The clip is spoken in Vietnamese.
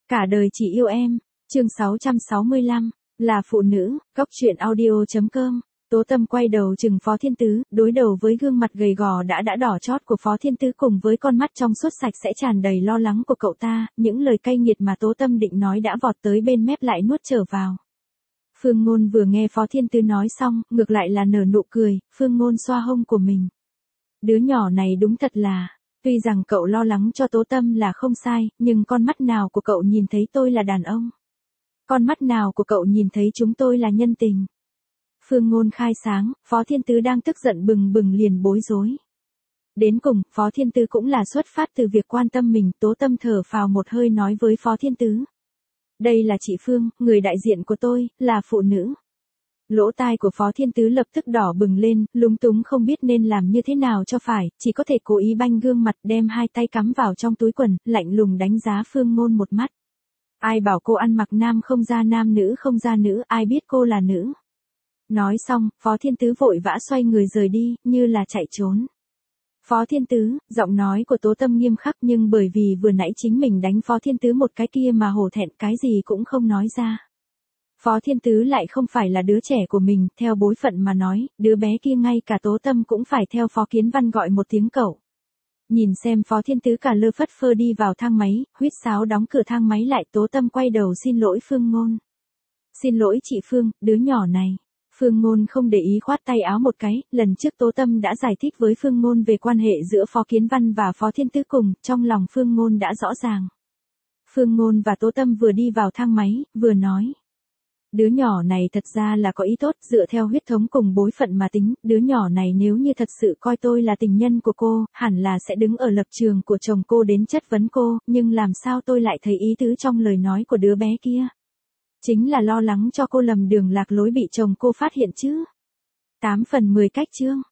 Cả đời chỉ yêu em, chương 665, là phụ nữ, góc truyện audio.com. Tố Tâm quay đầu chừng Phó Thiên Tứ, đối đầu với gương mặt gầy gò đã đỏ chót của Phó Thiên Tứ cùng với con mắt trong suốt sạch sẽ tràn đầy lo lắng của cậu ta, những lời cay nghiệt mà Tố Tâm định nói đã vọt tới bên mép lại nuốt trở vào. Phương Ngôn vừa nghe Phó Thiên Tứ nói xong, ngược lại là nở nụ cười, Phương Ngôn xoa hông của mình. Đứa nhỏ này đúng thật là, tuy rằng cậu lo lắng cho Tố Tâm là không sai, nhưng con mắt nào của cậu nhìn thấy tôi là đàn ông? Con mắt nào của cậu nhìn thấy chúng tôi là nhân tình? Phương Ngôn khai sáng, Phó Thiên Tứ đang tức giận bừng bừng liền bối rối. Đến cùng, Phó Thiên Tứ cũng là xuất phát từ việc quan tâm mình, Tố Tâm thở phào một hơi nói với Phó Thiên Tứ. Đây là chị Phương, người đại diện của tôi, là phụ nữ. Lỗ tai của Phó Thiên Tứ lập tức đỏ bừng lên, lúng túng không biết nên làm như thế nào cho phải, chỉ có thể cố ý banh gương mặt đem hai tay cắm vào trong túi quần, lạnh lùng đánh giá Phương Ngôn một mắt. Ai bảo cô ăn mặc nam không ra nam nữ không ra nữ, ai biết cô là nữ. Nói xong, Phó Thiên Tứ vội vã xoay người rời đi, như là chạy trốn. Phó Thiên Tứ, giọng nói của Tố Tâm nghiêm khắc nhưng bởi vì vừa nãy chính mình đánh Phó Thiên Tứ một cái kia mà hổ thẹn cái gì cũng không nói ra. Phó Thiên Tứ lại không phải là đứa trẻ của mình, theo bối phận mà nói, đứa bé kia ngay cả Tố Tâm cũng phải theo Phó Kiến Văn gọi một tiếng cậu. Nhìn xem Phó Thiên Tứ cả lơ phất phơ đi vào thang máy, huýt sáo đóng cửa thang máy lại, Tố Tâm quay đầu xin lỗi Phương Ngôn. Xin lỗi chị Phương, đứa nhỏ này. Phương Ngôn không để ý khoát tay áo một cái, lần trước Tố Tâm đã giải thích với Phương Ngôn về quan hệ giữa Phó Kiến Văn và Phó Thiên Tứ cùng, trong lòng Phương Ngôn đã rõ ràng. Phương Ngôn và Tố Tâm vừa đi vào thang máy, vừa nói. Đứa nhỏ này thật ra là có ý tốt, dựa theo huyết thống cùng bối phận mà tính, đứa nhỏ này nếu như thật sự coi tôi là tình nhân của cô, hẳn là sẽ đứng ở lập trường của chồng cô đến chất vấn cô, nhưng làm sao tôi lại thấy ý tứ trong lời nói của đứa bé kia? Chính là lo lắng cho cô lầm đường lạc lối bị chồng cô phát hiện chứ. 8/10 cách chương.